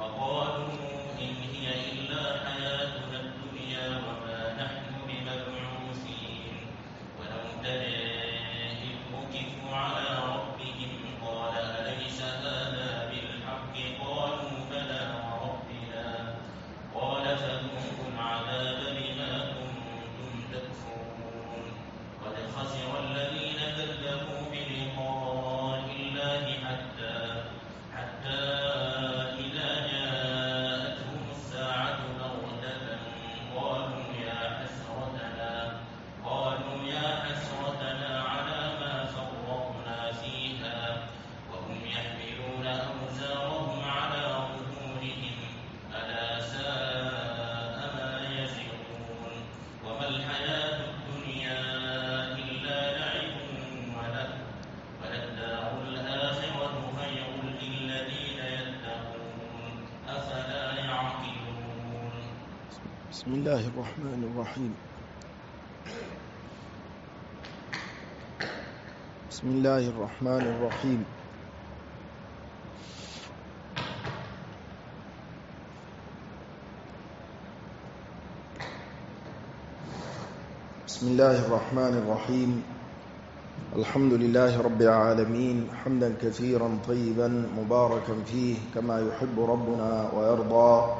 وقالوا إن هي إلا حياتنا الدنيا وما نحن بمبعوثين ولو ترى إذ وقفوا على ربهم قال أليس هذا بالحق قالوا بلى وربنا قال فذوقوا العذاب بما كنتم تكفرون قد خسر الذين كذبوا بلقاء الله حتى إذا جاءتهم الساعة بغتة قالوا يا حسرتنا على ما فرطنا فيها وهم يحملون أوزارهم على ظهورهم ألا ساء ما يزرون وما الحياة الدنيا إلا لعب وللدار الآخرة خير للذين يتقون أفلا يعقلون. بسم الله الرحمن الرحيم. بسم الله الرحمن الرحيم. بسم الله الرحمن الرحيم. الحمد لله رب العالمين حمدا كثيرا طيبا مباركا فيه كما يحب ربنا ويرضى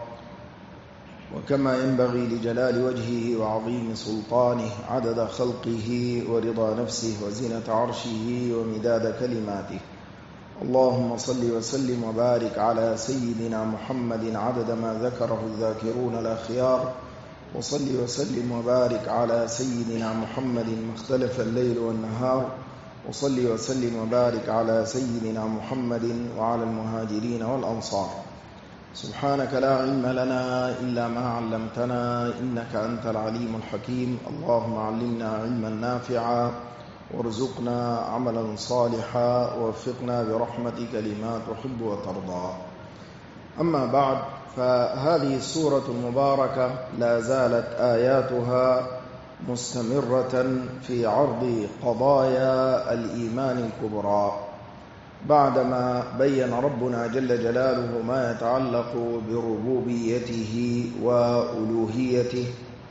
وكما ينبغي لجلال وجهه وعظيم سلطانه عدد خلقه ورضا نفسه وزنة عرشه ومداد كلماته. اللهم صل وسلم وبارك على سيدنا محمد عدد ما ذكره الذاكرون الأخيار، وصل وسلم وبارك على سيدنا محمد ما اختلف الليل والنهار، وصل وسلم وبارك على سيدنا محمد وعلى المهاجرين والأنصار. سبحانك لا علم لنا إلا ما علمتنا إنك أنت العليم الحكيم. اللهم علمنا علما نافعا وارزقنا عملا صالحا ووفقنا برحمتك لما تحب وترضى. أما بعد، فهذه السورة المباركة لا زالت آياتها مستمرة في عرض قضايا الإيمان الكبرى، بعدما بين ربنا جل جلاله ما يتعلق بربوبيته وألوهيته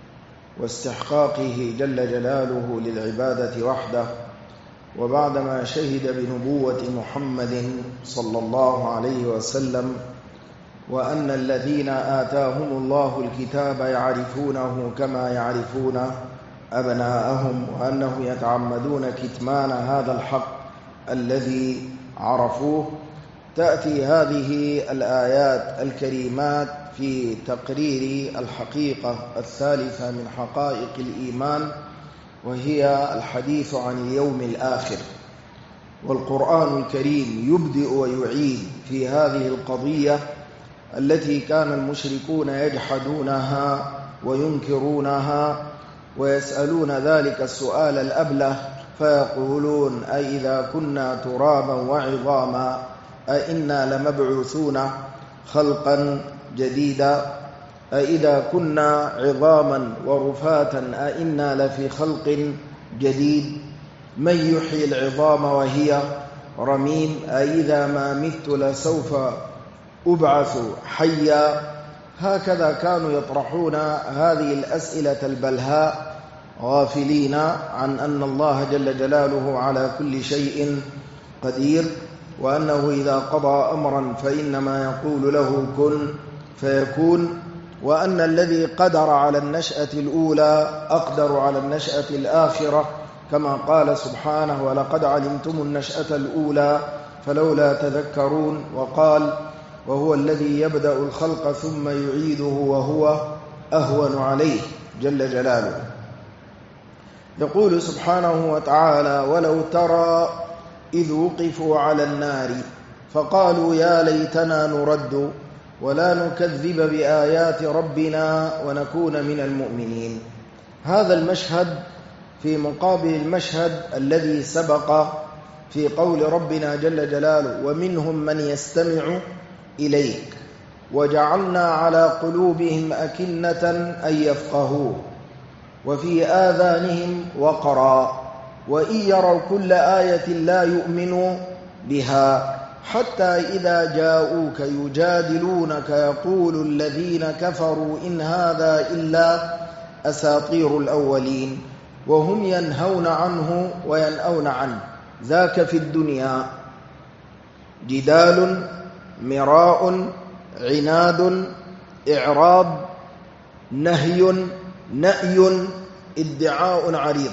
واستحقاقه جل جلاله للعبادة وحده، وبعدما شهد بنبوة محمد صلى الله عليه وسلم وأن الذين آتاهم الله الكتاب يعرفونه كما يعرفون أبناءهم، وأنه يتعمدون كتمان هذا الحق الذي عرفوه، تأتي هذه الآيات الكريمات في تقرير الحقيقة الثالثة من حقائق الإيمان، وهي الحديث عن اليوم الآخر. والقرآن الكريم يبدئ ويعيد في هذه القضية التي كان المشركون يجحدونها وينكرونها ويسألون ذلك السؤال الأبله، فيقولون أئذا كنا ترابا وعظاما أئنا لمبعوثون خلقا جديدا، أئذا كنا عظاما ورفاتا أئنا لفي خلق جديد، من يحيي العظام وهي رميم، أئذا ما مت لسوف أبعث حيا. هكذا كانوا يطرحون هذه الأسئلة البلهاء غافلين عن أن الله جل جلاله على كل شيء قدير، وأنه إذا قضى أمرا فإنما يقول له كن فيكون، وأن الذي قدر على النشأة الأولى أقدر على النشأة الآخرة، كما قال سبحانه ولقد علمتم النشأة الأولى فلولا تذكرون، وقال وهو الذي يبدأ الخلق ثم يعيده وهو أهون عليه جل جلاله. يقول سبحانه وتعالى ولو ترى إذ وقفوا على النار فقالوا يا ليتنا نرد ولا نكذب بآيات ربنا ونكون من المؤمنين. هذا المشهد في مقابل المشهد الذي سبق في قول ربنا جل جلاله ومنهم من يستمع إليك وجعلنا على قلوبهم أكنة أن يفقهوه وفي آذانهم وقرا وإن يروا كل آية لا يؤمنوا بها حتى إذا جاءوك يجادلونك يقول الذين كفروا إن هذا إلا أساطير الأولين وهم ينهون عنه وينأون عنه ذاك في الدنيا جدال مراء عناد إعراض نهي نأي ادعاء عريض.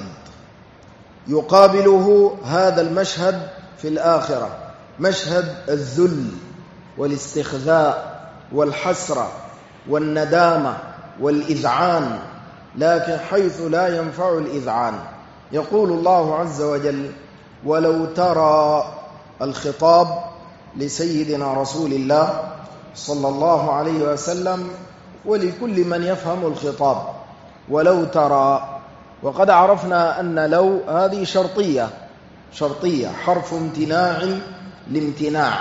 يقابله هذا المشهد في الآخرة مشهد الذل والاستخذاء والحسرة والندامة والإذعان، لكن حيث لا ينفع الإذعان يقول الله عز وجل: ولو ترى، الخطاب لسيدنا رسول الله صلى الله عليه وسلم ولكل من يفهم الخطاب. ولو ترى، وقد عرفنا أن لو هذه شرطية حرف امتناع لامتناع،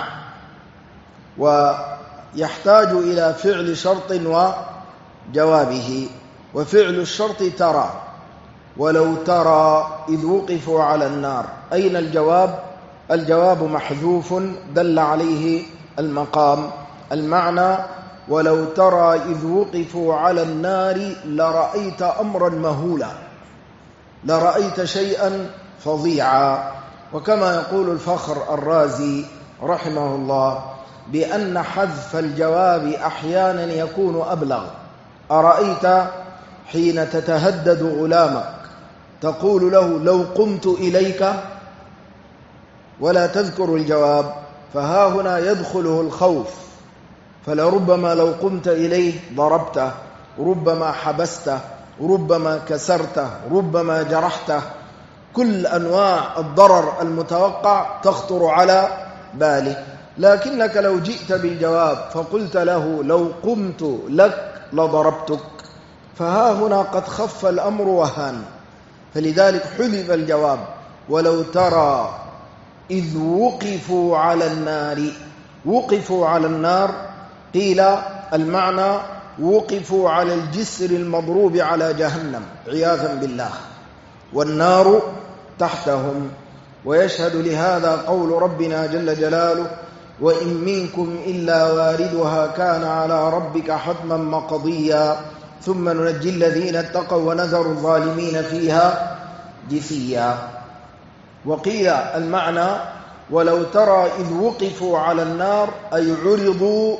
ويحتاج إلى فعل شرط وجوابه، وفعل الشرط ترى. ولو ترى إذ وقفوا على النار، أين الجواب؟ الجواب محذوف دل عليه المقام. المعنى: ولو ترى إذ وقفوا على النار لرأيت أمرا مهولا، لرأيت شيئا فظيعا. وكما يقول الفخر الرازي رحمه الله بأن حذف الجواب أحيانا يكون أبلغ. أرأيت حين تتهدد غلامك تقول له: لو قمت إليك، ولا تذكر الجواب، فها هنا يدخله الخوف، فلربما لو قمت إليه ضربته، ربما حبسته، ربما كسرته، ربما جرحته. كل أنواع الضرر المتوقع تخطر على باله. لكنك لو جئت بالجواب فقلت له: لو قمت لك لضربتك، فها هنا قد خف الأمر وهان. فلذلك حذف الجواب. ولو ترى إذ وقفوا على النار، وقفوا على النار، قيل المعنى وقفوا على الجسر المضروب على جهنم عياذا بالله، والنار تحتهم. ويشهد لهذا قول ربنا جل جلاله: وإن منكم إلا واردها كان على ربك حتما مقضيا ثم ننجي الذين اتقوا ونذر الظالمين فيها جثيا. وقيل المعنى: ولو ترى إذ وقفوا على النار أي عرضوا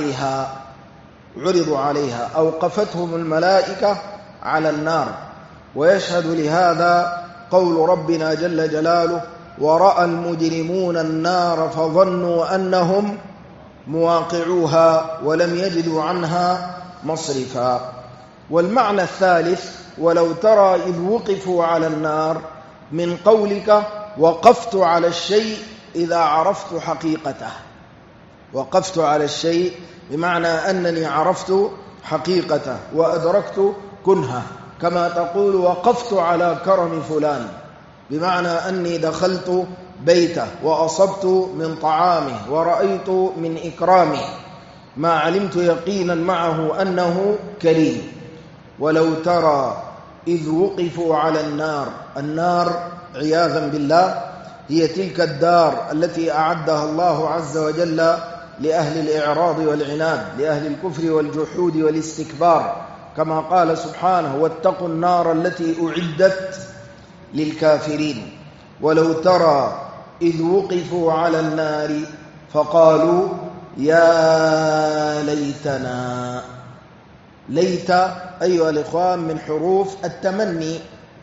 عليها، أوقفتهم الملائكة على النار. ويشهد لهذا قول ربنا جل جلاله: ورأى المجرمون النار فظنوا أنهم مواقعوها ولم يجدوا عنها مصرفا. والمعنى الثالث: ولو ترى إذ وقفوا على النار، من قولك وقفت على الشيء إذا عرفت حقيقته. وقفت على الشيء بمعنى أنني عرفت حقيقته وأدركت كنهه، كما تقول وقفت على كرم فلان، بمعنى أني دخلت بيته وأصبت من طعامه ورأيت من إكرامه ما علمت يقينا معه أنه كريم. ولو ترى إذ وقفوا على النار، النار عياذا بالله هي تلك الدار التي أعدها الله عز وجل لأهل الإعراض والعناد، لأهل الكفر والجحود والاستكبار، كما قال سبحانه: واتقوا النار التي أعدت للكافرين. ولو ترى إذ وقفوا على النار فقالوا يا ليتنا. ليت أيها الإخوان من حروف التمني،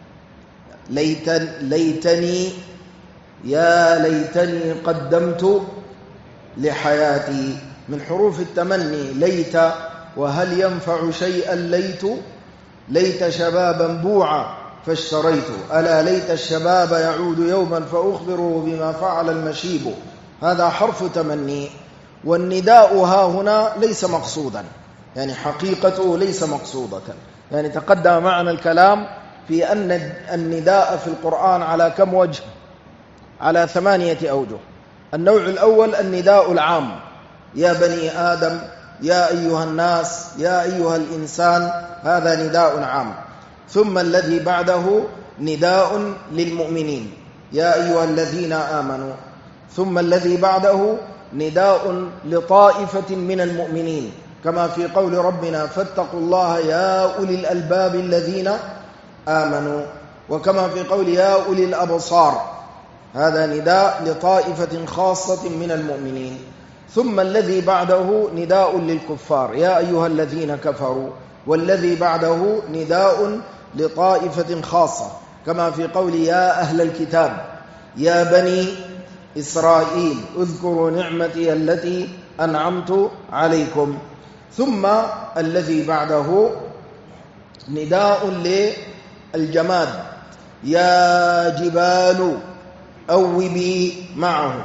ليتني، يا ليتني قدمت لحياتي، من حروف التمني ليت. وهل ينفع شيئا ليت شبابا بوعا فاشتريت، ألا ليت الشباب يعود يوما فأخبره بما فعل المشيب. هذا حرف تمني. والنداء ها هنا ليس مقصودا، يعني حقيقته ليس مقصودة. يعني تقدم معنا الكلام في أن النداء في القرآن على كم وجه؟ على 8 أوجه. النوع الأول النداء العام: يا بني آدم، يا أيها الناس، يا أيها الإنسان، هذا نداء عام. ثم الذي بعده نداء للمؤمنين: يا أيها الذين آمنوا. ثم الذي بعده نداء لطائفة من المؤمنين، كما في قول ربنا فاتقوا الله يا أولي الألباب الذين آمنوا، وكما في قول يا أولي الأبصار، هذا نداء لطائفة خاصة من المؤمنين. ثم الذي بعده نداء للكفار يا أيها الذين كفروا، والذي بعده نداء لطائفة خاصة، كما في قول يا أهل الكتاب يا بني إسرائيل اذكروا نعمتي التي أنعمت عليكم. ثم الذي بعده نداء للجماد يا جبال أوبي معه،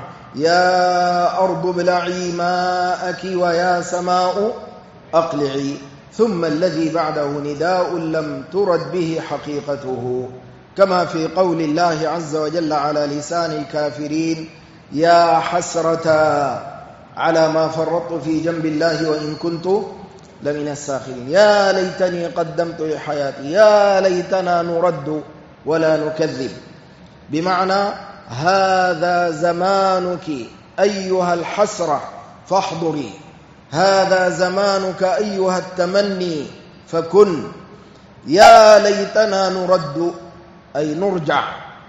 يا أرض ابلعي ماءك ويا سماء أقلعي. ثم الذي بعده نداء لم ترد به حقيقته، كما في قول الله عز وجل على لسان الكافرين يا حسرة على ما فرطت في جنب الله وإن كنت لمن الساخرين، يا ليتني قدمت لحياتي، يا ليتنا نرد ولا نكذب، بمعنى هذا زمانك أيها الحسرة فاحضري، هذا زمانك أيها التمني فكن، يا ليتنا نرد أي نرجع،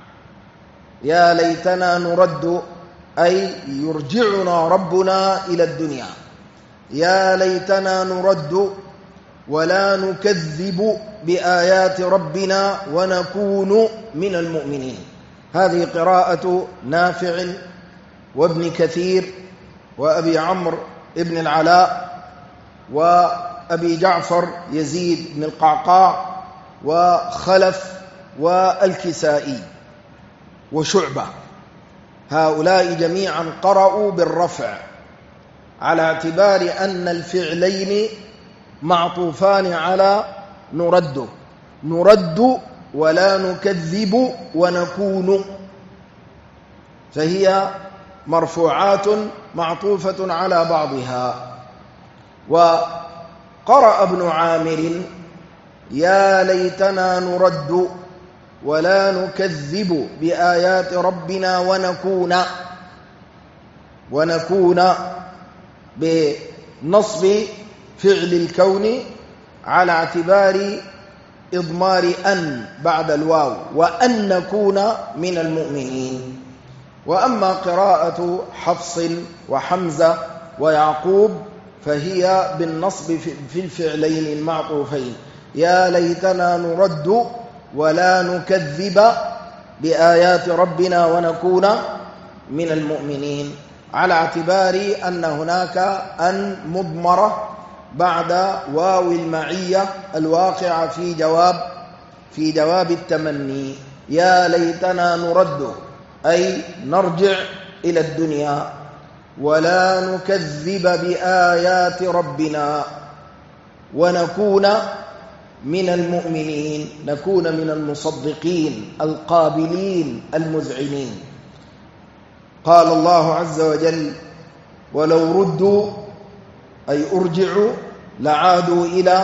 يا ليتنا نرد أي يرجعنا ربنا إلى الدنيا، يا ليتنا نرد ولا نكذب بآيات ربنا ونكون من المؤمنين. هذه قراءة نافع وابن كثير وأبي عمرو ابن العلاء وأبي جعفر يزيد بن القعقاع وخلف والكسائي وشعبة، هؤلاء جميعا قرأوا بالرفع على اعتبار أن الفعلين معطوفان على نرد، نرد ولا نكذب ونكون، فهي مرفوعات معطوفة على بعضها. وقرأ ابن عامر يا ليتنا نرد ولا نكذب بآيات ربنا ونكون بنصب فعل الكون على اعتبار إضمار أن بعد الواو، وأن نكون من المؤمنين. وأما قراءة حفص وحمزة ويعقوب فهي بالنصب في الفعلين المعطوفين، يا ليتنا نرد ولا نكذب بآيات ربنا ونكون من المؤمنين، على اعتبار أن هناك أن مضمرة بعد واو المعية الواقعة في جواب التمني، يا ليتنا نرد أي نرجع إلى الدنيا ولا نكذب بآيات ربنا ونكون من المؤمنين، نكون من المصدقين القابلين المذعنين. قال الله عز وجل ولو ردوا أي أرجعوا لعادوا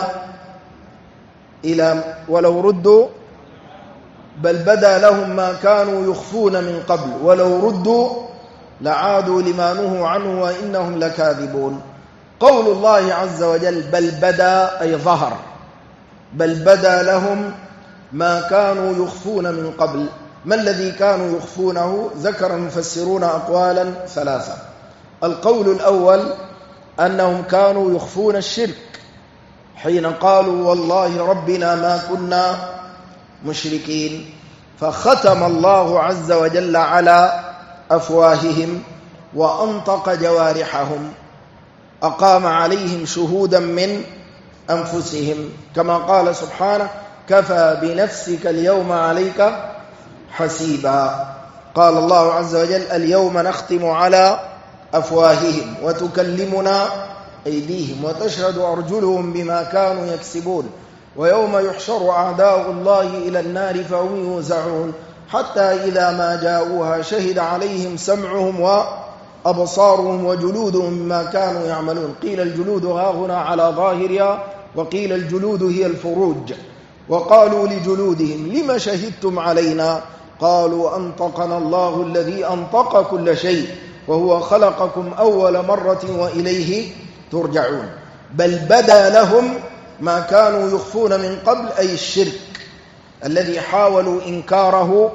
ولو ردوا بل بدا لهم ما كانوا يخفون من قبل ولو ردوا لعادوا لما نهوا عنه وإنهم لكاذبون. قول الله عز وجل بل بدا أي ظهر، بل بدا لهم ما كانوا يخفون من قبل. ما الذي كانوا يخفونه؟ ذكر المفسرون أقوالا ثلاثة. القول الأول أنهم كانوا يخفون الشرك حين قالوا والله ربنا ما كنا مشركين، فختم الله عز وجل على أفواههم وأنطق جوارحهم، أقام عليهم شهودا من أنفسهم، كما قال سبحانه كفى بنفسك اليوم عليك حسيبا. قال الله عز وجل اليوم نختم على أفواههم وتكلمنا أيديهم وتشهد أرجلهم بما كانوا يكسبون ويوم يحشر أعداء الله إلى النار فهم يوزعون حتى إذا ما جاءوها شهد عليهم سمعهم وأبصارهم وجلودهم بما كانوا يعملون. قيل الجلود ها هنا على ظاهرها وقيل الجلود هي الفروج. وقالوا لجلودهم لما شهدتم علينا؟ قالوا أنطقنا الله الذي أنطق كل شيء وهو خلقكم أول مرة وإليه ترجعون. بل بدا لهم ما كانوا يخفون من قبل، أي الشرك الذي حاولوا إنكاره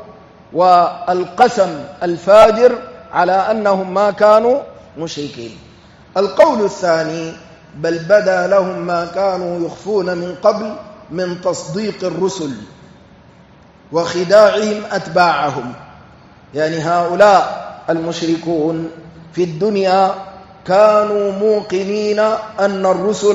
والقسم الفاجر على أنهم ما كانوا مشركين. القول الثاني: بل بدا لهم ما كانوا يخفون من قبل من تصديق الرسل وخداعهم أتباعهم. يعني هؤلاء المشركون في الدنيا كانوا موقنين أن الرسل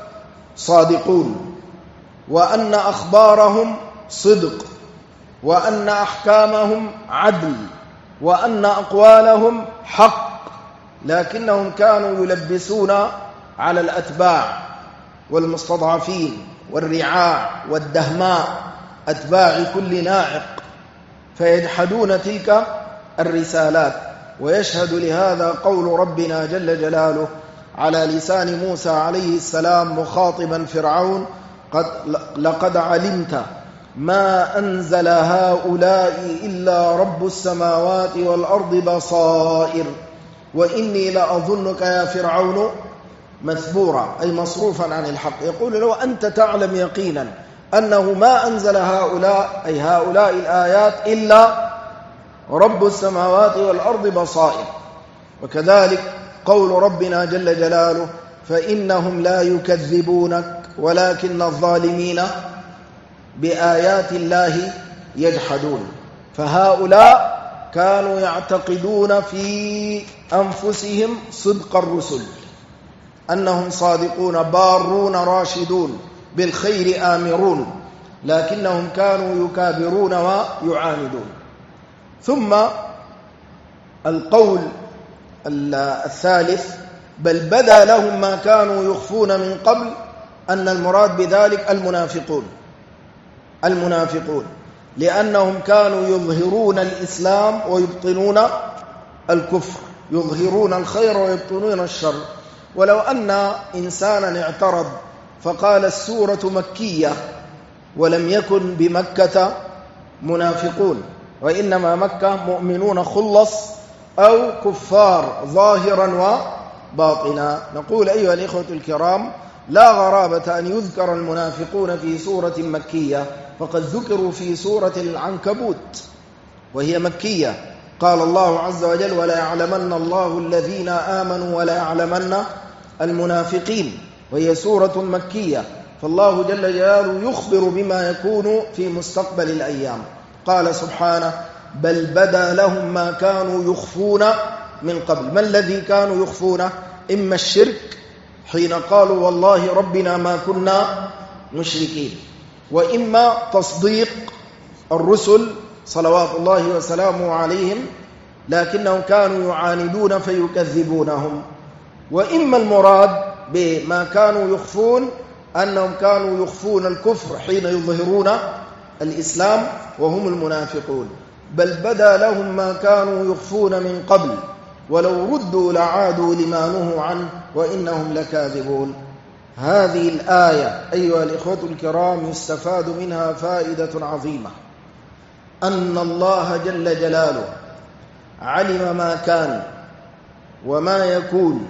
صادقون، وأن أخبارهم صدق، وأن أحكامهم عدل، وأن أقوالهم حق، لكنهم كانوا يلبسون على الأتباع والمستضعفين والرعاع والدهماء أتباع كل ناعق، فيجحدون تلك الرسالات. ويشهد لهذا قول ربنا جل جلاله على لسان موسى عليه السلام مخاطبا فرعون: لقد علمت ما أنزل هؤلاء إلا رب السماوات والأرض بصائر وإني لأظنك يا فرعون مثبورا، أي مصروفا عن الحق. يقول له: أنت تعلم يقينا أنه ما أنزل هؤلاء، أي هؤلاء الآيات، إلا رب السماوات والأرض بصائر. وكذلك قول ربنا جل جلاله: فإنهم لا يكذبونك ولكن الظالمين بآيات الله يجحدون. فهؤلاء كانوا يعتقدون في أنفسهم صدق الرسل، أنهم صادقون بارون راشدون بالخير آمرون، لكنهم كانوا يكابرون ويعاندون. ثم القول الثالث: بل بدا لهم ما كانوا يخفون من قبل، أن المراد بذلك المنافقون، لأنهم كانوا يظهرون الإسلام ويبطنون الكفر، يظهرون الخير ويبطنون الشر. ولو أن إنسانا اعترض فقال السورة مكية ولم يكن بمكة منافقون، وإنما مكة مؤمنون خلص أو كفار ظاهرا وباطنا، نقول أيها الإخوة الكرام: لا غرابة أن يذكر المنافقون في سورة مكية، فقد ذكروا في سورة العنكبوت وهي مكية. قال الله عز وجل: ولا يعلمن الله الذين آمنوا ولا يعلمن المنافقين، وهي سورة مكية. فالله جل جلاله يخبر بما يكون في مستقبل الأيام. قال سبحانه: بل بدا لهم ما كانوا يخفون من قبل. ما الذي كانوا يخفونه؟ إما الشرك حين قالوا والله ربنا ما كنا مشركين، وإما تصديق الرسل صلوات الله وسلامه عليهم، لكنهم كانوا يعاندون فيكذبونهم. وإما المراد بما كانوا يخفون أنهم كانوا يخفون الكفر حين يظهرون الإسلام وهم المنافقون. بل بدا لهم ما كانوا يخفون من قبل ولو ردوا لعادوا لما نهوا عنه وإنهم لكاذبون. هذه الآية أيها الإخوة الكرام يستفاد منها فائدة عظيمة: أن الله جل جلاله علم ما كان وما يكون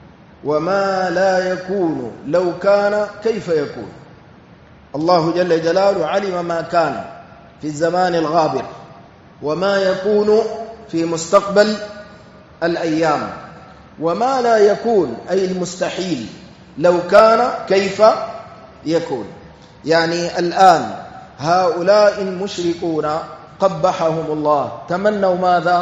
وما لا يكون لو كان كيف يكون. الله جل جلاله علم ما كان في الزمان الغابر وما يكون في مستقبل الأيام، وما لا يكون أي المستحيل لو كان كيف يكون. يعني الآن هؤلاء المشركون قبحهم الله تمنوا ماذا؟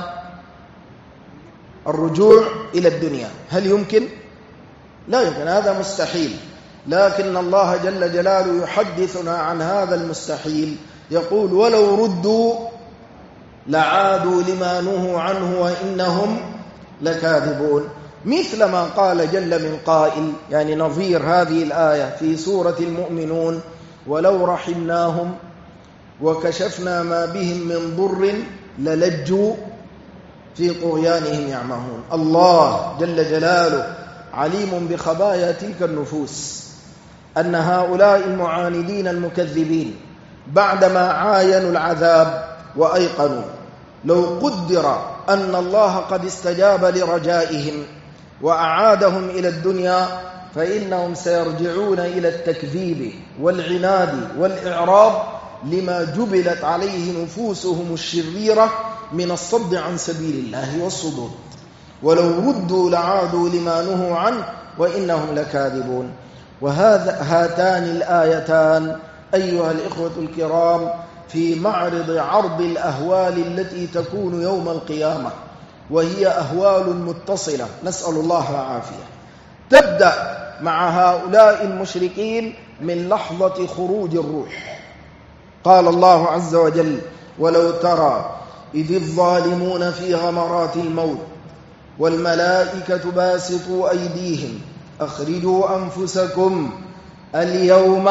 الرجوع إلى الدنيا. هل يمكن؟ لا يمكن، هذا مستحيل. لكن الله جل جلاله يحدثنا عن هذا المستحيل، يقول: ولو ردوا لعادوا لما نهوا عنه وإنهم لكاذبون. مثل ما قال جل من قائل، يعني نظير هذه الآية في سورة المؤمنون: ولو رحمناهم وكشفنا ما بهم من ضر للجوا في طغيانهم يعمهون. الله جل جلاله عليم بخبايا تلك النفوس، أن هؤلاء المعاندين المكذبين بعدما عاينوا العذاب وأيقنوا لو قدر أن الله قد استجاب لرجائهم وأعادهم إلى الدنيا، فإنهم سيرجعون إلى التكذيب والعناد والإعراض لما جبلت عليه نفوسهم الشريرة من الصد عن سبيل الله والصدود، ولو ردوا لعادوا لما نهوا عنه وإنهم لكاذبون. هاتان الآيتان أيها الإخوة الكرام في معرض عرض الأهوال التي تكون يوم القيامة، وهي أهوال متصلة، نسأل الله العافية. تبدأ مع هؤلاء المشركين من لحظة خروج الروح. قال الله عز وجل: ولو ترى إذ الظالمون في غمرات الموت والملائكة باسطوا أيديهم أخرجوا أنفسكم اليوم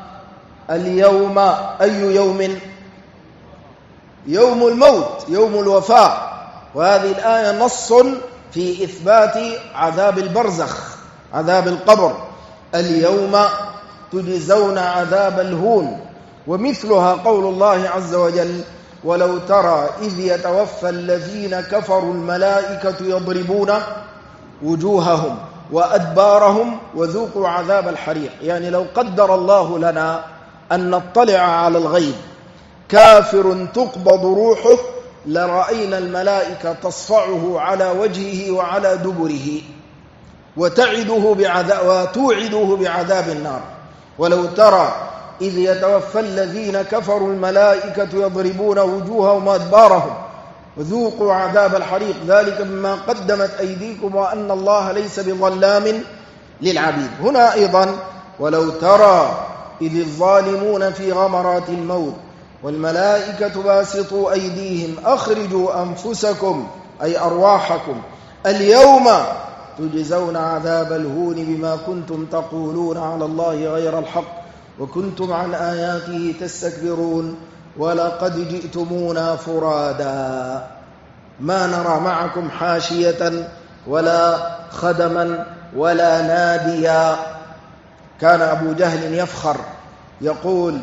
أي يوم؟ يوم الموت، يوم الوفاة. وهذه الآية نص في إثبات عذاب البرزخ، عذاب القبر. اليوم تجزون عذاب الهون. ومثلها قول الله عز وجل: ولو ترى إذ يتوفى الذين كفروا الملائكة يضربون وجوههم وأدبارهم وذوقوا عذاب الحريق. يعني لو قدر الله لنا أن نطلع على الغيب كافر تقبض روحه لرأينا الملائكة تصفعه على وجهه وعلى دبره وتوعده بعذاب النار. ولو ترى إذ يتوفى الذين كفروا الملائكة يضربون وجوههم وأدبارهم وذوقوا عذاب الحريق ذلك بما قدمت أيديكم وأن الله ليس بظلام للعبيد. هنا أيضا: ولو ترى إذ الظالمون في غمرات الموت والملائكة باسطوا أيديهم أخرجوا أنفسكم أي أرواحكم اليوم تجزون عذاب الهون بما كنتم تقولون على الله غير الحق وكنتم عن آياته تستكبرون ولقد جئتمونا فرادا ما نرى معكم حاشية ولا خدما ولا ناديا. كان أبو جهل يفخر يقول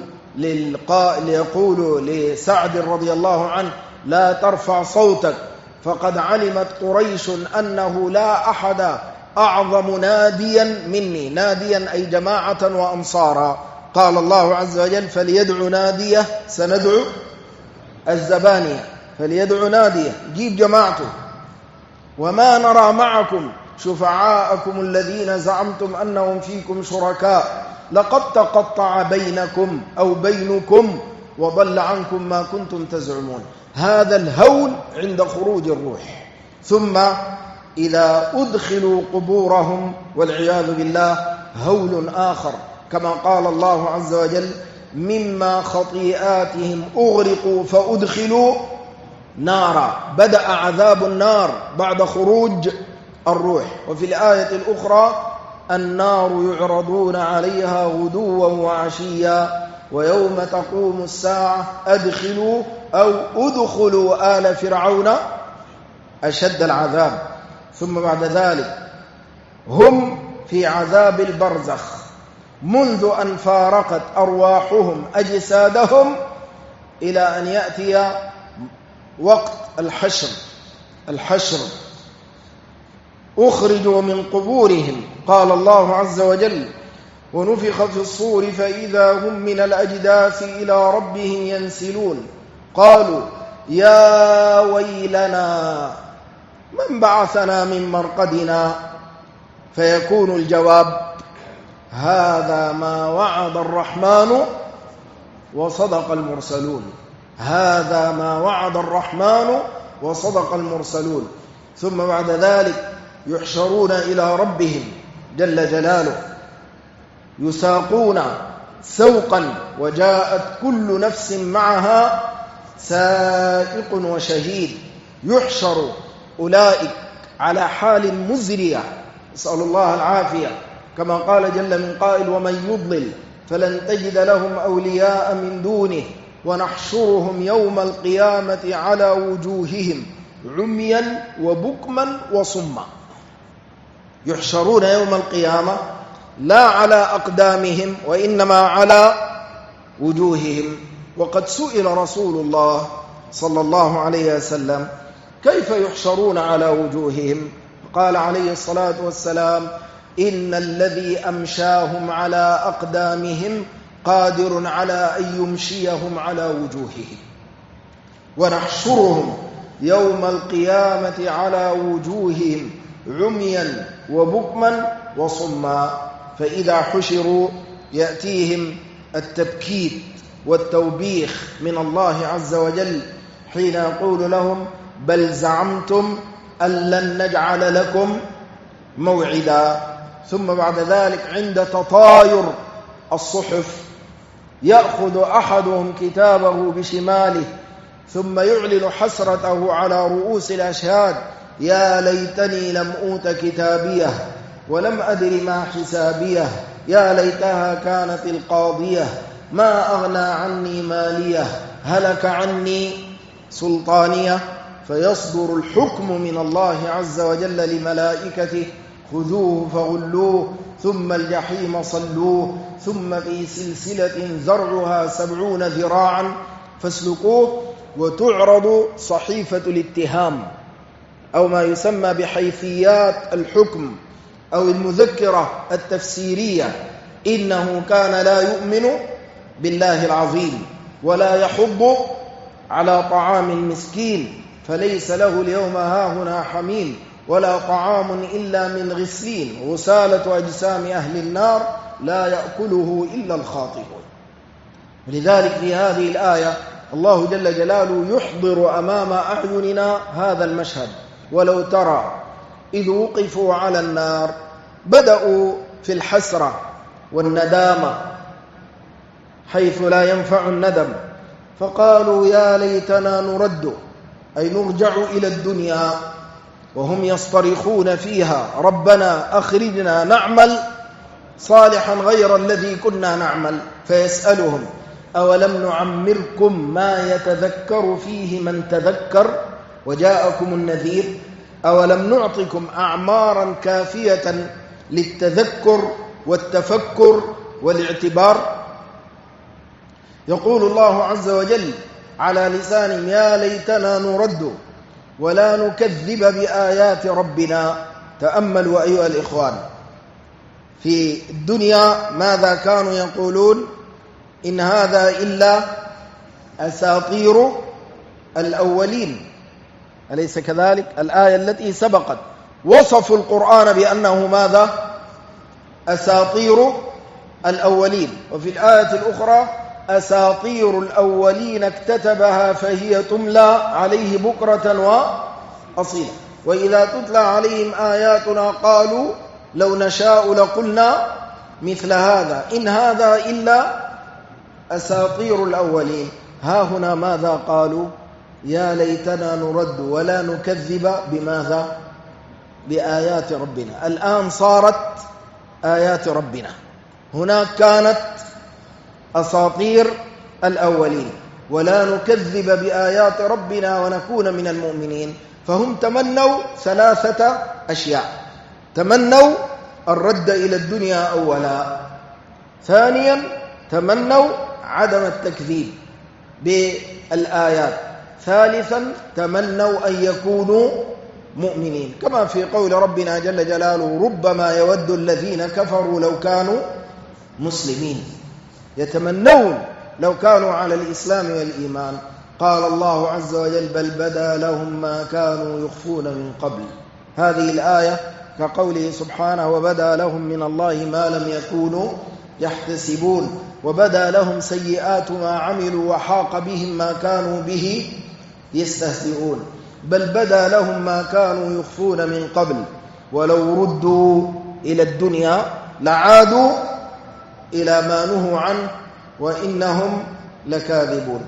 لسعد رضي الله عنه: لا ترفع صوتك فقد علمت قريش أنه لا أحد أعظم ناديا مني. ناديا أي جماعة وأنصارا. قال الله عز وجل: فليدعو ناديه، سندعو الزبانية، فليدعو ناديه، جيب جماعته. وما نرى معكم شفعاءكم الذين زعمتم أنهم فيكم شركاء لقد تقطع بينكم أو بينكم وضل عنكم ما كنتم تزعمون. هذا الهول عند خروج الروح. ثم إذا أدخلوا قبورهم والعياذ بالله هول آخر، كما قال الله عز وجل: مما خطيئاتهم أغرقوا فأدخلوا نارا. بدأ عذاب النار بعد خروج الروح. وفي الآية الأخرى: النار يعرضون عليها غدوا وعشيا ويوم تقوم الساعة أدخلوا أو أدخلوا آل فرعون أشد العذاب. ثم بعد ذلك هم في عذاب البرزخ منذ أن فارقت أرواحهم أجسادهم إلى أن يأتي وقت الحشر. أخرجوا من قبورهم. قال الله عز وجل: ونفخ في الصور فإذا هم من الأجداث إلى ربهم ينسلون قالوا يا ويلنا من بعثنا من مرقدنا فيكون الجواب: هذا ما وعد الرحمن وصدق المرسلون. هذا ما وعد الرحمن وصدق المرسلون. ثم بعد ذلك يحشرون إلى ربهم جل جلاله يساقون سوقا وجاءت كل نفس معها سائق وشهيد. يحشر أولئك على حال مزرية، نسأل الله العافية، كما قال جل من قائل: ومن يضلل فلن تجد لهم أولياء من دونه ونحشرهم يوم القيامة على وجوههم عميا وبكما وصما. يحشرون يوم القيامة لا على أقدامهم وإنما على وجوههم. وقد سئل رسول الله صلى الله عليه وسلم: كيف يحشرون على وجوههم؟ قال عليه الصلاة والسلام: إن الذي أمشاهم على أقدامهم قادر على أن يمشيهم على وجوههم، ونحشرهم يوم القيامة على وجوههم عميا وبكما وصما. فإذا حشروا يأتيهم التبكيت والتوبيخ من الله عز وجل حين يقول لهم: بل زعمتم أن لن نجعل لكم موعدا. ثم بعد ذلك عند تطاير الصحف يأخذ أحدهم كتابه بشماله ثم يعلن حسرته على رؤوس الأشهاد: يا ليتني لم أوت كتابيه ولم أدر ما حسابيه، يا ليتها كانت القاضية، ما أغنى عني ماليه، هلك عني سلطانيه. فيصدر الحكم من الله عز وجل لملائكته: خذوه فغلوه ثم الجحيم صلوه ثم في سلسلة ذرعها 70 ذراعا فاسلكوه. وتعرض صحيفة الاتهام أو ما يسمى بحيثيات الحكم أو المذكرة التفسيرية: إنه كان لا يؤمن بالله العظيم ولا يحض على طعام المسكين فليس له اليوم هاهنا حميم ولا طعام إلا من غسلين غسالة أجسام أهل النار لا يأكله إلا الخاطئون. لذلك في هذه الآية الله جل جلاله يحضر أمام أعيننا هذا المشهد: ولو ترى إذ وقفوا على النار. بدأوا في الحسرة والندامة حيث لا ينفع الندم، فقالوا: يا ليتنا نرد، أي نرجع إلى الدنيا، وهم يصطرخون فيها: ربنا أخرجنا نعمل صالحا غير الذي كنا نعمل. فيسألهم: أولم نعمركم ما يتذكر فيه من تذكر وجاءكم النذير؟ أولم نعطكم أعمارا كافية للتذكر والتفكر والاعتبار؟ يقول الله عز وجل على لسانهم: يا ليتنا نرد ولا نكذب بآيات ربنا. تأملوا أيها الإخوان، في الدنيا ماذا كانوا يقولون؟ إن هذا إلا أساطير الأولين، أليس كذلك؟ الآية التي سبقت وصفوا القرآن بأنه ماذا؟ أساطير الأولين. وفي الآية الأخرى: أساطير الأولين اكتتبها فهي تملى عليه بكرة وأصيلا. وإذا تتلى عليهم آياتنا قالوا لو نشاء لقلنا مثل هذا إن هذا إلا أساطير الأولين. ها هنا ماذا قالوا؟ يا ليتنا نرد ولا نكذب بماذا؟ بآيات ربنا. الآن صارت آيات ربنا، هناك كانت أساطير الأولين. ولا نكذب بآيات ربنا ونكون من المؤمنين. فهم تمنوا 3 أشياء: تمنوا الرد إلى الدنيا أولا، ثانيا تمنوا عدم التكذيب بالآيات، ثالثا تمنوا أن يكونوا مؤمنين، كما في قول ربنا جل جلاله: ربما يود الذين كفروا لو كانوا مسلمين. يتمنون لو كانوا على الإسلام والإيمان. قال الله عز وجل: بل بدا لهم ما كانوا يخفون من قبل. هذه الآية كقوله سبحانه: وبدا لهم من الله ما لم يكونوا يحتسبون، وبدا لهم سيئات ما عملوا وحاق بهم ما كانوا به يستهزئون. بل بدا لهم ما كانوا يخفون من قبل ولو ردوا إلى الدنيا لعادوا إلى ما نهوا عنه وإنهم لكاذبون.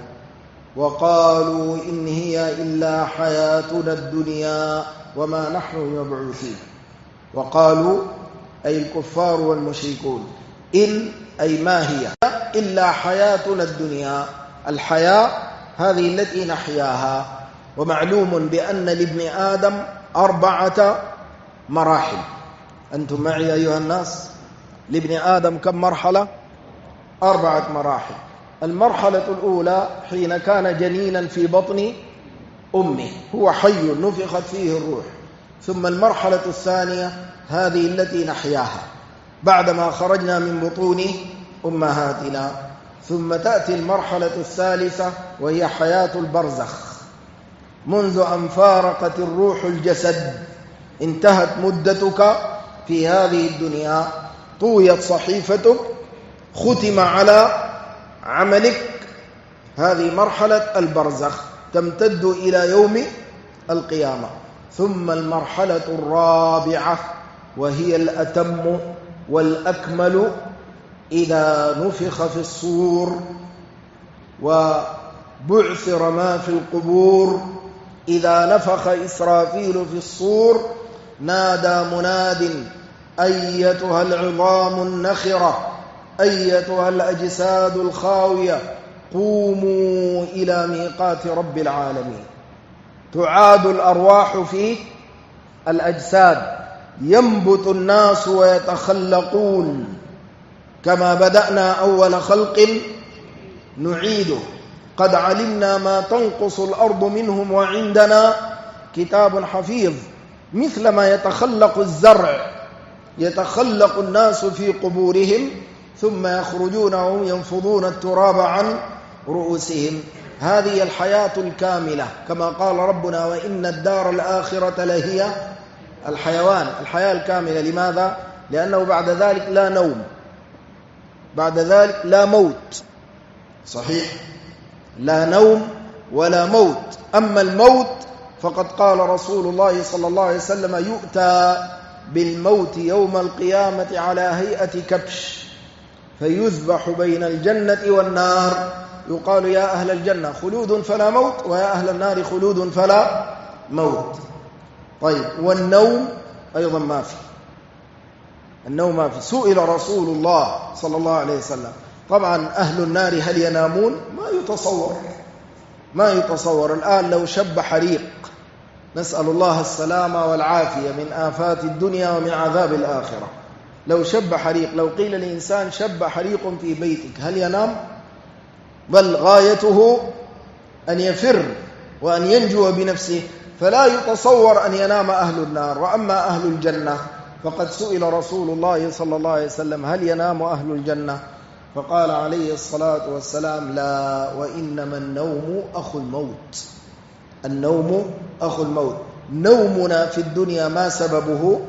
وقالوا إن هي إلا حياتنا الدنيا وما نحن بمبعوثين. وقالوا أي الكفار والمشركون: إن أي ما هي إلا حياتنا الدنيا. الحياة هذه التي نحياها. ومعلوم بأن لابن آدم 4 مراحل. أنتم معي أيها الناس؟ لابن آدم كم مرحلة؟ 4 مراحل. المرحلة الأولى حين كان جنينا في بطن أمه، هو حي نفخت فيه الروح. ثم المرحلة الثانية هذه التي نحياها بعدما خرجنا من بطون أمهاتنا. ثم تأتي المرحلة الثالثة وهي حياة البرزخ. منذ أن فارقت الروح الجسد انتهت مدتك في هذه الدنيا، طويت صحيفتك، ختم على عملك. هذه مرحلة البرزخ تمتد إلى يوم القيامة. ثم المرحلة الرابعة وهي الأتم والأكمل، إذا نفخ في الصور وبعثر ما في القبور. إذا نفخ إسرافيل في الصور نادى مناد أيتها العظام النخرة أيتها الأجساد الخاوية قوموا إلى ميقات رب العالمين. تعاد الأرواح في الأجساد، ينبت الناس ويتخلقون، كما بدأنا أول خلق نعيده، قد علمنا ما تنقص الأرض منهم وعندنا كتاب حفيظ. مثلما يتخلق الزرع يتخلق الناس في قبورهم ثم يخرجون وهم ينفضون التراب عن رؤوسهم. هذه الحياة الكاملة كما قال ربنا وإن الدار الآخرة لهي الحيوان. الحياة الكاملة لماذا؟ لأنه بعد ذلك لا نوم، بعد ذلك لا موت. صحيح، لا نوم ولا موت. أما الموت فقد قال رسول الله صلى الله عليه وسلم يؤتى بالموت يوم القيامة على هيئة كبش فيذبح بين الجنة والنار، يقال يا أهل الجنة خلود فلا موت ويا أهل النار خلود فلا موت. طيب، والنوم أيضا ما في، النوم ما في. سئل رسول الله صلى الله عليه وسلم، طبعا أهل النار هل ينامون؟ ما يتصور. الآن لو شب حريق، نسأل الله السلامة والعافية من آفات الدنيا ومن عذاب الآخرة. لو شب حريق، لو قيل لإنسان شب حريق في بيتك هل ينام؟ بل غايته أن يفر وأن ينجو بنفسه، فلا يتصور أن ينام أهل النار. وأما أهل الجنة فقد سئل رسول الله صلى الله عليه وسلم هل ينام أهل الجنة؟ فقال عليه الصلاة والسلام لا، وإنما النوم أخو الموت. النوم أخو الموت. نومنا في الدنيا ما سببه؟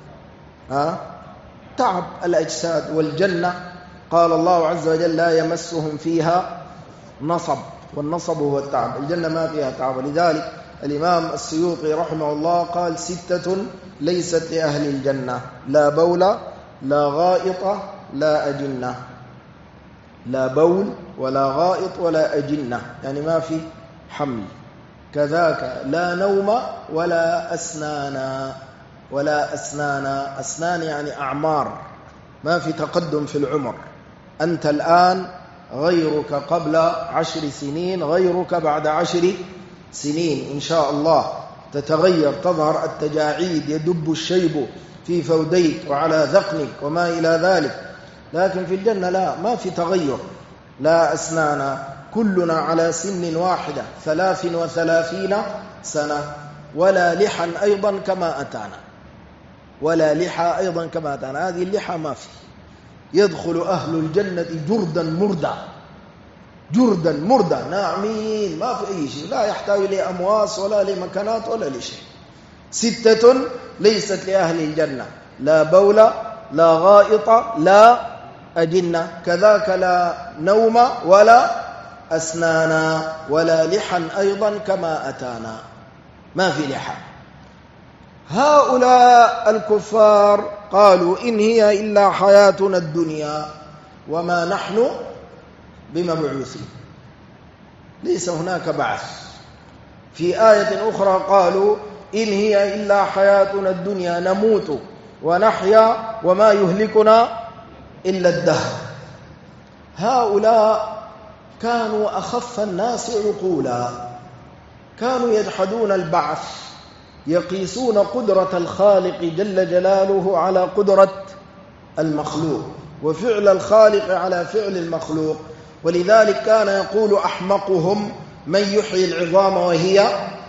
تعب الأجساد. والجنة قال الله عز وجل لا يمسهم فيها نصب، والنصب هو التعب. الجنة ما فيها تعب. لذلك الإمام السيوطي رحمه الله قال 6 ليست لأهل الجنة: لا بول لا غائط لا أجنة. لا بول ولا غائط ولا أجنة، يعني ما في حمل. كذاك لا نوم ولا أسنانا. ولا أسنانا، أسنان يعني أعمار، ما في تقدم في العمر. أنت الآن غيرك قبل 10 سنين، غيرك بعد 10 سنين إن شاء الله تتغير، تظهر التجاعيد، يدب الشيب في فوديك وعلى ذقنك وما إلى ذلك. لكن في الجنة لا، ما في تغير. لا أسنانا، كلنا على سن واحدة 33 سنة. ولا لحا أيضا كما أتانا، ولا لحى أيضا كما أتانا. هذه اللحى ما في. يدخل أهل الجنة جردا مردا، جردا مردا، ناعمين، ما في أي شيء، لا يحتاج لأمواس ولا لمكانات ولا لشيء. 6 ليست لأهل الجنة: لا بول لا غائط لا أجنة. كذاك لا نوم ولا أسنانا ولا لحا أيضا كما أتانا، ما في لحى. هؤلاء الكفار قالوا إن هي إلا حياتنا الدنيا وما نحن بمبعوثين، ليس هناك بعث. في آية أخرى قالوا إن هي إلا حياتنا الدنيا نموت ونحيا وما يهلكنا إلا الدهر. هؤلاء كانوا أخف الناس عقولا، كانوا يجحدون البعث، يقيسون قدرة الخالق جل جلاله على قدرة المخلوق، وفعل الخالق على فعل المخلوق. ولذلك كان يقول أحمقهم من يحيي العظام وهي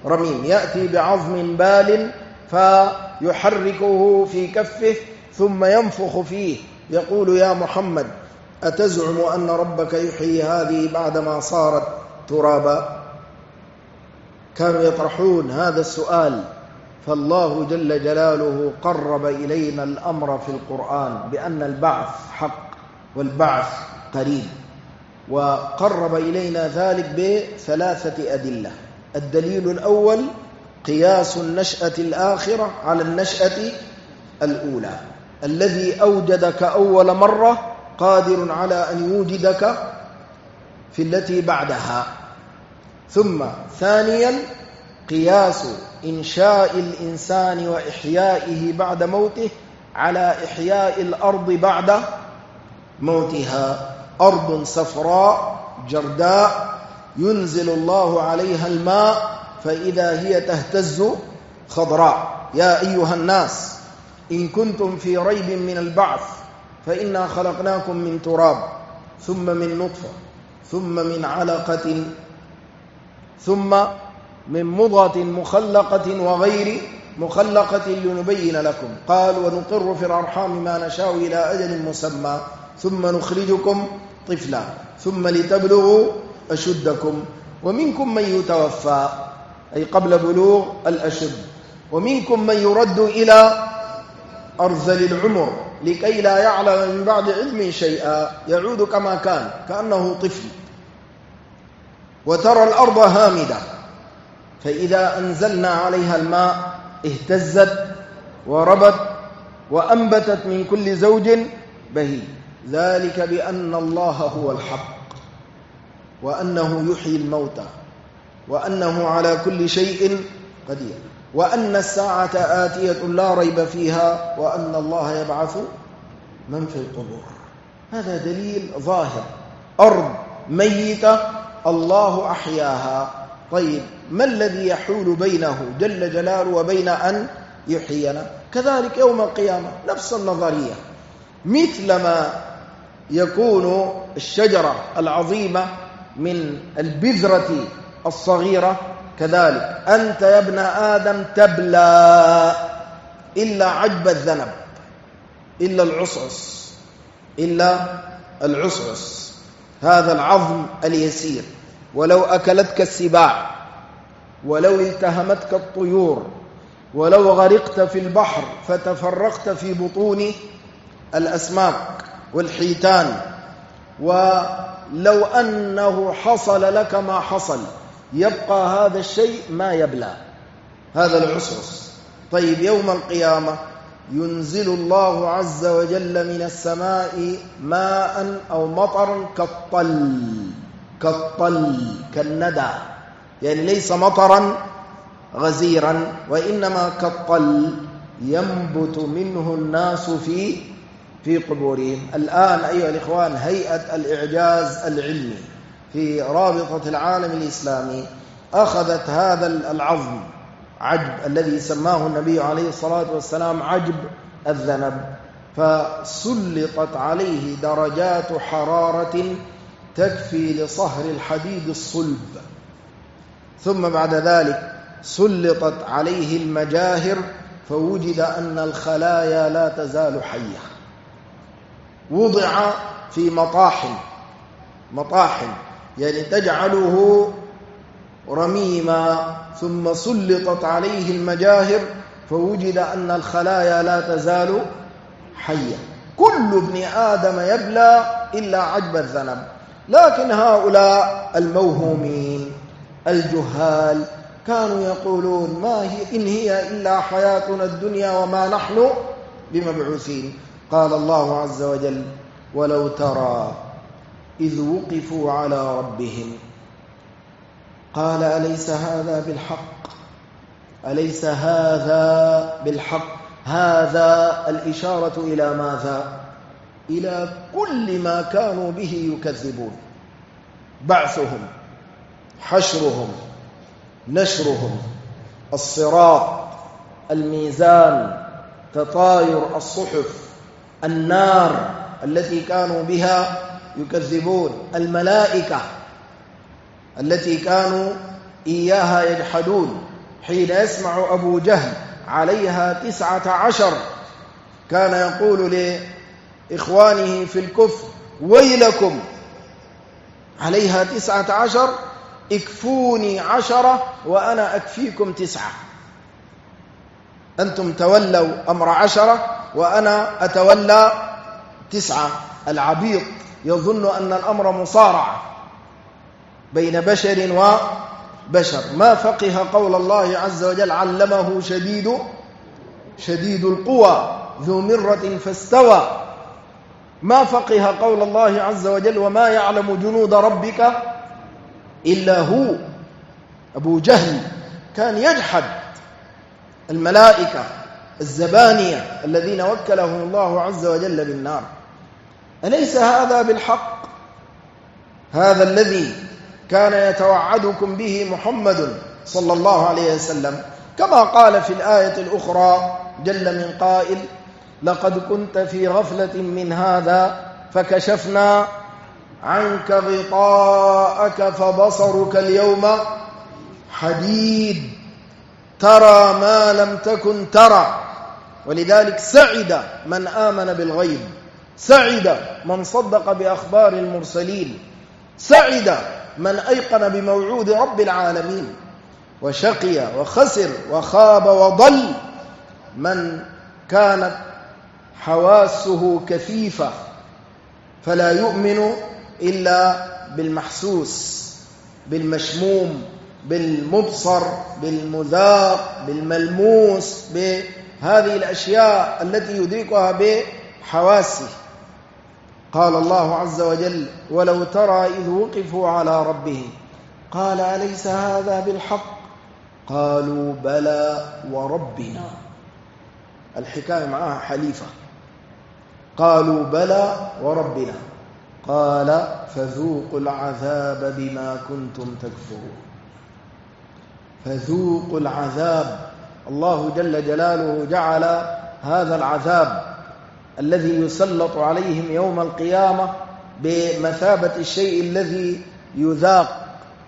رميم، يأتي بعظم بال فيحركه في كفه ثم ينفخ فيه يقول: يا محمد أتزعم أن ربك يحيي هذه بعدما صارت ترابا؟ كانوا يطرحون هذا السؤال. فالله جل جلاله قرب إلينا الأمر في القرآن بأن البعث حق والبعث قريب، وقرب إلينا ذلك بثلاثة أدلة. الدليل الأول قياس النشأة الآخرة على النشأة الأولى. الذي أوجدك أول مرة قادر على أن يوجدك في التي بعدها. ثم ثانيا قياس إنشاء الإنسان وإحيائه بعد موته على إحياء الأرض بعد موتها. أرض صفراء جرداء ينزل الله عليها الماء فإذا هي تهتز خضراء. يا أيها الناس إن كنتم في ريب من البعث فإنا خلقناكم من تراب ثم من نطفة ثم من علقة ثم من مضغة مخلقة وغير مخلقة لنبين لكم. قال: ونقر في الأرحام ما نشاء إلى أجل مسمى ثم نخرجكم طفلا ثم لتبلغوا أشدكم ومنكم من يتوفى أي قبل بلوغ الأشد ومنكم من يرد إلى أرذل العمر لكي لا يعلم من بعد علم شيئا يعود كما كان كأنه طفل. وترى الأرض هامدة فإذا أنزلنا عليها الماء اهتزت وربت وأنبتت من كل زوج بهيج. ذلك بأن الله هو الحق وأنه يحيي الموتى وأنه على كل شيء قدير وأن الساعة آتية لا ريب فيها وأن الله يبعث من في القبور. هذا دليل ظاهر. أرض ميتة الله أحياها. طيب ما الذي يحول بينه جل جلاله وبين أن يحيينا؟ كذلك يوم القيامة نفس النظرية. مثلما يكون الشجرة العظيمة من البذرة الصغيرة كذلك أنت يا ابن آدم تبلى إلا عجب الذنب إلا العصعص هذا العظم اليسير. ولو أكلتك السباع ولو التهمتك الطيور ولو غرقت في البحر فتفرقت في بطون الأسماك والحيتان ولو أنه حصل لك ما حصل يبقى هذا الشيء ما يبلى هذا العصعص. طيب يوم القيامة ينزل الله عز وجل من السماء ماء أو مطر كالطل كالندى، يعني ليس مطرا غزيرا وإنما كالطل ينبت منه الناس في قبورهم. الآن أيها الإخوان هيئة الإعجاز العلمي في رابطة العالم الإسلامي أخذت هذا العظم عجب الذي سماه النبي عليه الصلاة والسلام عجب الذنب فسلطت عليه درجات حرارة تكفي لصهر الحديد الصلب. ثم بعد ذلك سلطت عليه المجاهر فوجد أن الخلايا لا تزال حية. وضع في مطاحن يعني تجعله رميما ثم سلطت عليه المجاهر فوجد أن الخلايا لا تزال حية. كل ابن آدم يبلى إلا عجب الذنب. لكن هؤلاء الموهومين الجهال كانوا يقولون ما هي إن هي إلا حياتنا الدنيا وما نحن بمبعوثين. قال الله عز وجل: ولو ترى إذ وقفوا على ربهم قال أليس هذا بالحق هذا الإشارة إلى ماذا؟ إلى كل ما كانوا به يكذبون. بعثهم حشرهم نشرهم الصراط الميزان تطاير الصحف النار التي كانوا بها يكذبون الملائكة التي كانوا إياها يجحدون حين يسمع أبو جهل عليها 19 كان يقول لإخوانه في الكفر ويلكم، عليها 19 اكفوني 10 وأنا أكفيكم 9. أنتم تولوا أمر 10 وأنا أتولى 9. العبيط يظن أن الأمر مصارعة بين بشر وبشر. ما فقه قول الله عز وجل علمه شديد القوى ذو مرة فاستوى. ما فقه قول الله عز وجل وما يعلم جنود ربك إلا هو. أبو جهل كان يجحد الملائكة الزبانية الذين وكلهم الله عز وجل بالنار. أليس هذا بالحق؟ هذا الذي كان يتوعدكم به محمد صلى الله عليه وسلم، كما قال في الآية الأخرى جل من قائل لقد كنت في غفلة من هذا فكشفنا عنك غطاءك فبصرك اليوم حديد ترى ما لم تكن ترى. ولذلك سعد من آمن بالغيب، سعد من صدق بأخبار المرسلين، سعد من أيقن بموعود رب العالمين، وشقي وخسر وخاب وضل من كانت حواسه كثيفة فلا يؤمن إلا بالمحسوس، بالمشموم، بالمبصر، بالمذاق، بالملموس، بهذه الأشياء التي يدركها بحواسه. قال الله عز وجل ولو ترى إذ وقفوا على ربهم قال أليس هذا بالحق قالوا بلى وربنا. الحكاية معها حليفة. قالوا بلى وربنا قال فذوقوا العذاب بما كنتم تكفرون. فذوقوا العذاب. الله جل جلاله جعل هذا العذاب الذي يسلط عليهم يوم القيامة بمثابة الشيء الذي يذاق،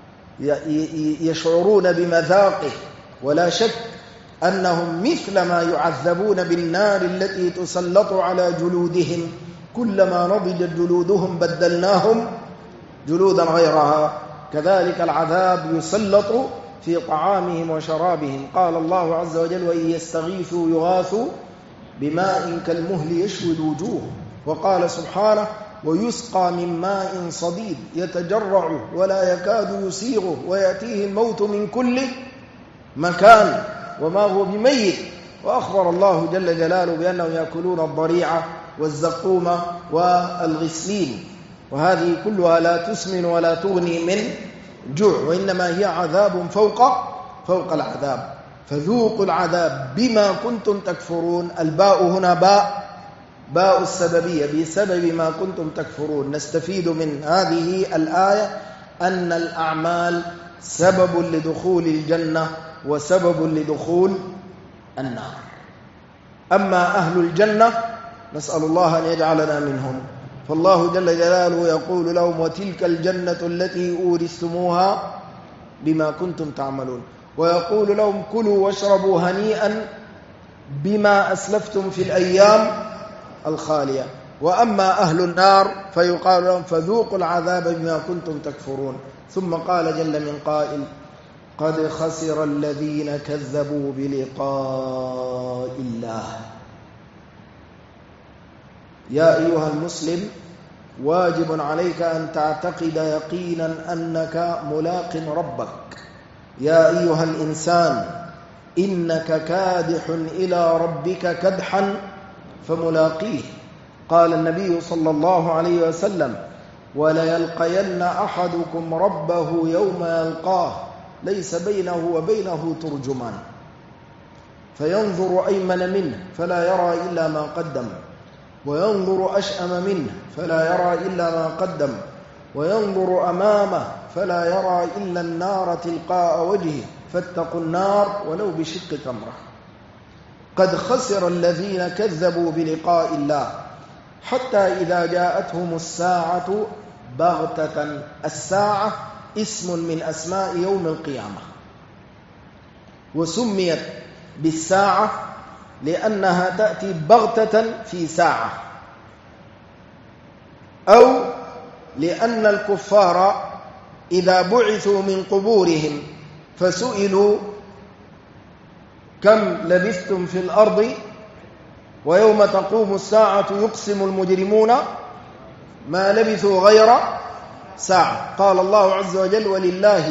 يشعرون بمذاقه. ولا شك أنهم مثل ما يعذبون بالنار التي تسلط على جلودهم كلما نضجت جلودهم بدلناهم جلودا غيرها، كذلك العذاب يسلط في طعامهم وشرابهم. قال الله عز وجل وإن يستغيثوا يغاثوا بماء كالمهل يشوي الوجوه. وقال سبحانه ويسقى من ماء صديد يتجرع ولا يكاد يسيغه ويأتيه الموت من كل مكان وما هو بميت. وأخبر الله جل جلاله بأنهم يأكلون الضريع والزقوم والغسلين، وهذه كلها لا تسمن ولا تغني من جوع، وإنما هي عذاب فوق العذاب. فذوقوا العذاب بما كنتم تكفرون. الباء هنا باء السببية، بسبب ما كنتم تكفرون. نستفيد من هذه الآية أن الأعمال سبب لدخول الجنة وسبب لدخول النار. أما أهل الجنة نسأل الله أن يجعلنا منهم، فالله جل جلاله يقول لهم وتلك الجنة التي أورثتموها بما كنتم تعملون، ويقول لهم كلوا واشربوا هنيئا بما أسلفتم في الأيام الخالية. وأما أهل النار فيقال لهم فذوقوا العذاب بما كنتم تكفرون. ثم قال جل من قائل قد خسر الذين كذبوا بلقاء الله. يا أيها المسلم واجب عليك أن تعتقد يقينا أنك ملاق ربك. يا أيها الإنسان إنك كادح إلى ربك كدحا فملاقيه. قال النبي صلى الله عليه وسلم وليلقين أحدكم ربه يوم يلقاه ليس بينه وبينه ترجمان فينظر أيمن منه فلا يرى إلا ما قدم، وينظر أشأم منه فلا يرى إلا ما قدم، وينظر أمامه فلا يرى إلا النار تلقاء وجهه فاتقوا النار ولو بشق تمرة. قد خسر الذين كذبوا بلقاء الله حتى إذا جاءتهم الساعة بغتة. الساعة اسم من أسماء يوم القيامة، وسميت بالساعة لأنها تأتي بغتة في ساعة، أو لأن الكفار إذا بعثوا من قبورهم فسئلوا كم لبثتم في الأرض ويوم تقوم الساعة يقسم المجرمون ما لبثوا غير ساعة. قال الله عز وجل ولله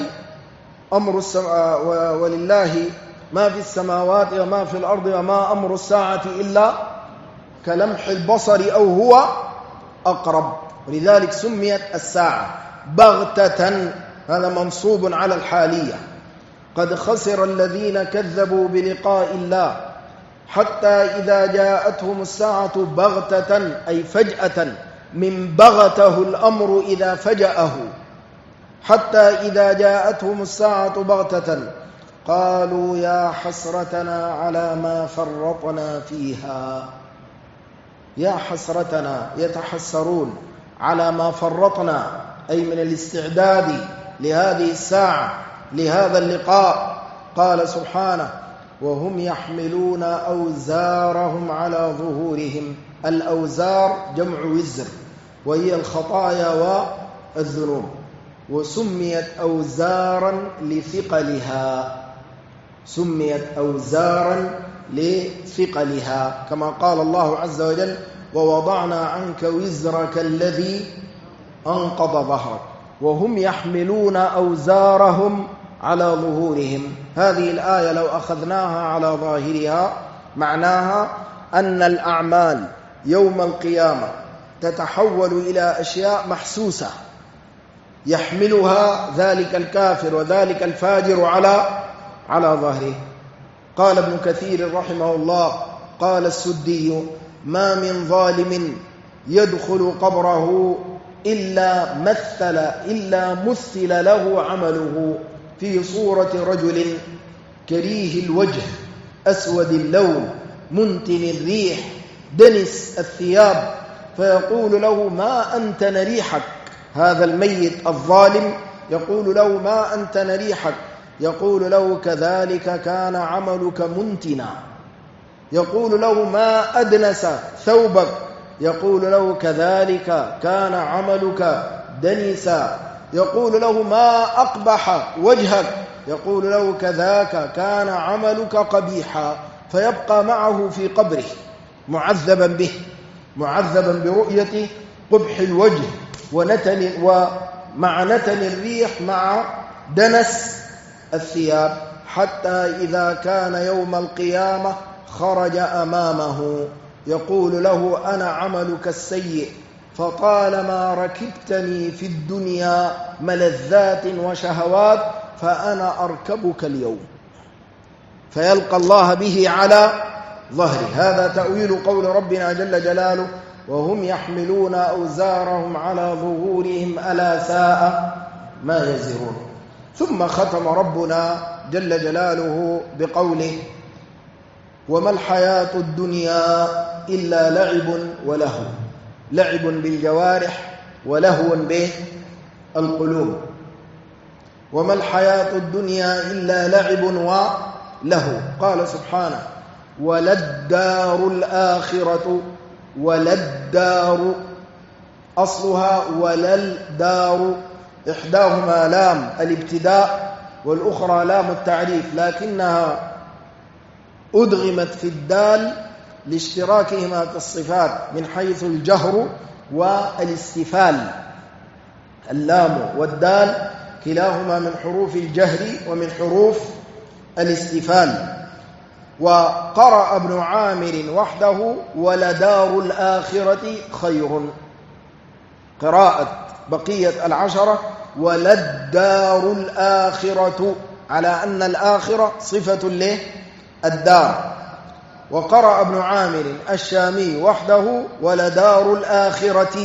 ما في السماوات وما في الأرض وما أمر الساعة إلا كلمح البصر أو هو أقرب، ولذلك سميت الساعة بغتة. هذا منصوب على الحالية. قد خسر الذين كذبوا بلقاء الله حتى إذا جاءتهم الساعة بغتة أي فجأة، من بغته الأمر إذا فجأه، حتى إذا جاءتهم الساعة بغتة قالوا يا حسرتنا على ما فرطنا فيها. يا حسرتنا، يتحسرون على ما فرطنا، أي من الاستعداد لهذه الساعة، لهذا اللقاء. قال سبحانه وهم يحملون أوزارهم على ظهورهم. الأوزار جمع وزر، وهي الخطايا والذنوب، وسميت أوزارا لثقلها، سميت أوزارا لثقلها، كما قال الله عز وجل ووضعنا عنك وزرك الذي أنقض ظهرك. وهم يحملون أوزارهم على ظهورهم. هذه الآية لو أخذناها على ظاهرها معناها أن الأعمال يوم القيامة تتحول إلى أشياء محسوسة يحملها ذلك الكافر وذلك الفاجر على ظهره. قال ابن كثير رحمه الله قال السدي ما من ظالم يدخل قبره إلا مثل له عمله في صورة رجل كريه الوجه أسود اللون منتن الريح دنس الثياب، فيقول له ما أنتن ريحك. هذا الميت الظالم يقول له ما أنتن ريحك، يقول له كذلك كان عملك منتنا. يقول له ما أدنس ثوبك، يقول له كذلك كان عملك دنسا. يقول له ما أقبح وجهك، يقول له كذاك كان عملك قبيحا. فيبقى معه في قبره معذبا به، معذبا برؤية قبح الوجه ومع نتن الريح مع دنس الثياب، حتى إذا كان يوم القيامة خرج أمامه يقول له أنا عملك السيء، فطالما ركبتني في الدنيا ملذات وشهوات فأنا أركبك اليوم، فيلقى الله به على ظهره. هذا تأويل قول ربنا جل جلاله وهم يحملون أوزارهم على ظهورهم ألا ساء ما يزرون. ثم ختم ربنا جل جلاله بقوله وما الحياة الدنيا إلا لعب ولهو. لعب بالجوارح ولهو بالقلوب. وما الحياة الدنيا إلا لعب ولهو. قال سبحانه وللدار الآخرة، وللدار أصلها وللدار، إحداهما لام الابتداء والأخرى لام التعريف، لكنها أدغمت في الدال لاشتراكهما في الصفات من حيث الجهر والاستفال. اللام والدال كلاهما من حروف الجهر ومن حروف الاستفال. وقرأ ابن عامر وحده ولدار الآخرة خير. قراءة بقية العشرة ولدار الآخرة، على أن الآخرة صفة له الدار. وقرأ ابن عامر الشامي وحده ولدار الآخرة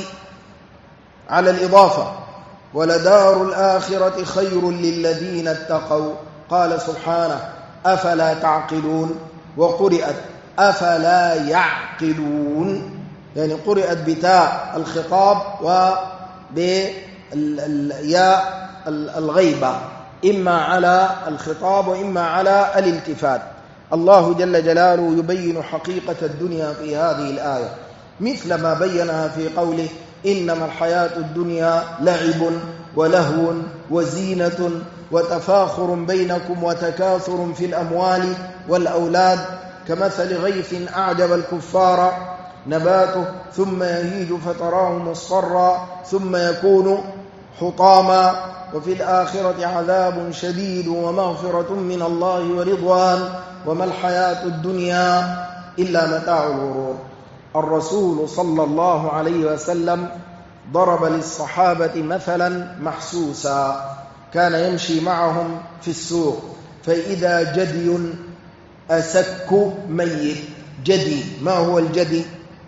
على الإضافة، ولدار الآخرة خير للذين اتقوا. قال سبحانه أفلا تعقلون، وقرئت أفلا يعقلون، يعني قرئت بتاء الخطاب وبياء الغيبة، إما على الخطاب وإما على الالتفات. الله جل جلاله يبين حقيقة الدنيا في هذه الآية مثل ما بينها في قوله إنما الحياة الدنيا لعب ولهو وزينة وتفاخر بينكم وتكاثر في الأموال والأولاد كمثل غيث أعجب الكفار نباته ثم يهيج فتراه مصفرا ثم يكون حطاما وفي الآخرة عذاب شديد ومغفرة من الله ورضوان وما الحياة الدنيا إلا متاع الغرور. الرسول صلى الله عليه وسلم ضرب للصحابة مثلا محسوسا، كان يمشي معهم في السوق فإذا جدي أسك ميت. جدي، ما هو الجدي؟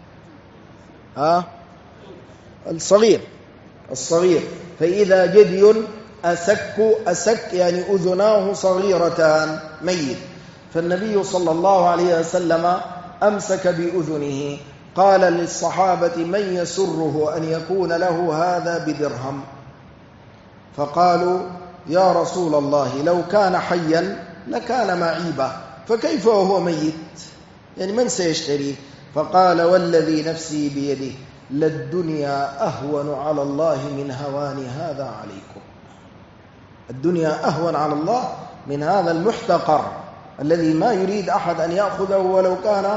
الصغير. فإذا جدي أسك يعني أذناه صغيرتان ميت. فالنبي صلى الله عليه وسلم أمسك بأذنه، قال للصحابة من يسره أن يكون له هذا بدرهم؟ فقالوا يا رسول الله لو كان حيا لكان معيبة، فكيف وهو ميت؟ يعني من سيشتريه؟ فقال والذي نفسي بيده للدنيا أهون على الله من هوان هذا عليكم. الدنيا أهون على الله من هذا المحتقر الذي ما يريد أحد أن يأخذه ولو كان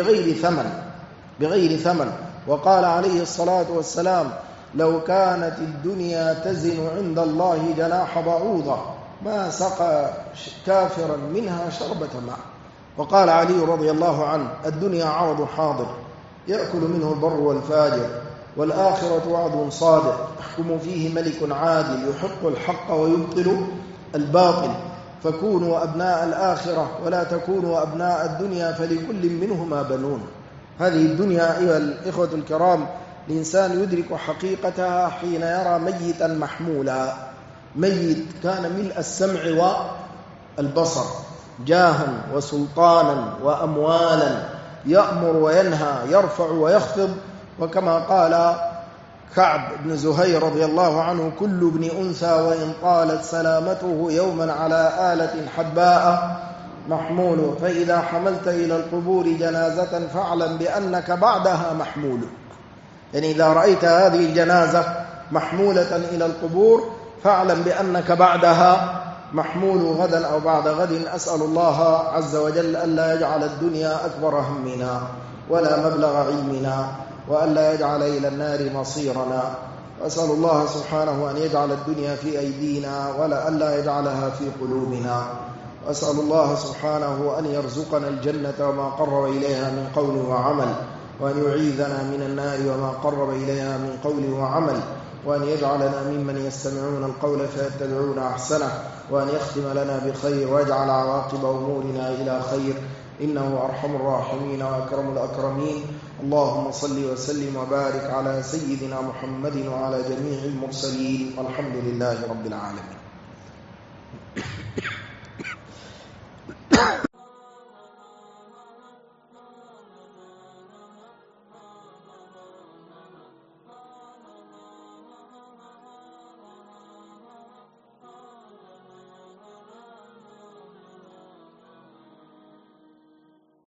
بغير ثمن. وقال عليه الصلاة والسلام لو كانت الدنيا تزن عند الله جناح بعوضة ما سقى كافرا منها شربة ماء. وقال علي رضي الله عنه الدنيا عرض حاضر يأكل منه البر والفاجر، والآخرة وعد صادق يحكم فيه ملك عادل يحق الحق ويبطل الباطل، فكونوا أبناء الآخرة ولا تكونوا أبناء الدنيا فلكل منهما بنون. هذه الدنيا أيها الإخوة الكرام الإنسان يدرك حقيقتها حين يرى ميتا محمولا، ميت كان ملء السمع والبصر، جاها وسلطانا وأموالا، يأمر وينهى، يرفع ويخفض. وكما قال كعب بن زهير رضي الله عنه كل ابن أنثى وإن طالت سلامته يوما على آلة حباء محمول، فإذا حملت إلى القبور جنازة فاعلم بأنك بعدها محمول. يعني إذا رأيت هذه الجنازة محمولة إلى القبور فاعلم بأنك بعدها محمول غدا أو بعد غد. أسأل الله عز وجل ألا يجعل الدنيا أكبر همنا ولا مبلغ علمنا وألا يجعل إلى النار مصيرنا. وأسأل الله سبحانه أن يجعل الدنيا في أيدينا ولا ألا يجعلها في قلوبنا. وأسأل الله سبحانه أن يرزقنا الجنة وما قرب إليها من قول وعمل، وأن يعيذنا من النار وما قرب إليها من قول وعمل، وأن يجعلنا ممن يستمعون القول فيتبعون أحسنه، وأن يختم لنا بخير ويجعل عواقب أمورنا إلى خير، إنه أرحم الراحمين وأكرم الأكرمين. اللهم صل وسلم وبارك على سيدنا محمد وعلى جميع المرسلين، والحمد لله رب العالمين.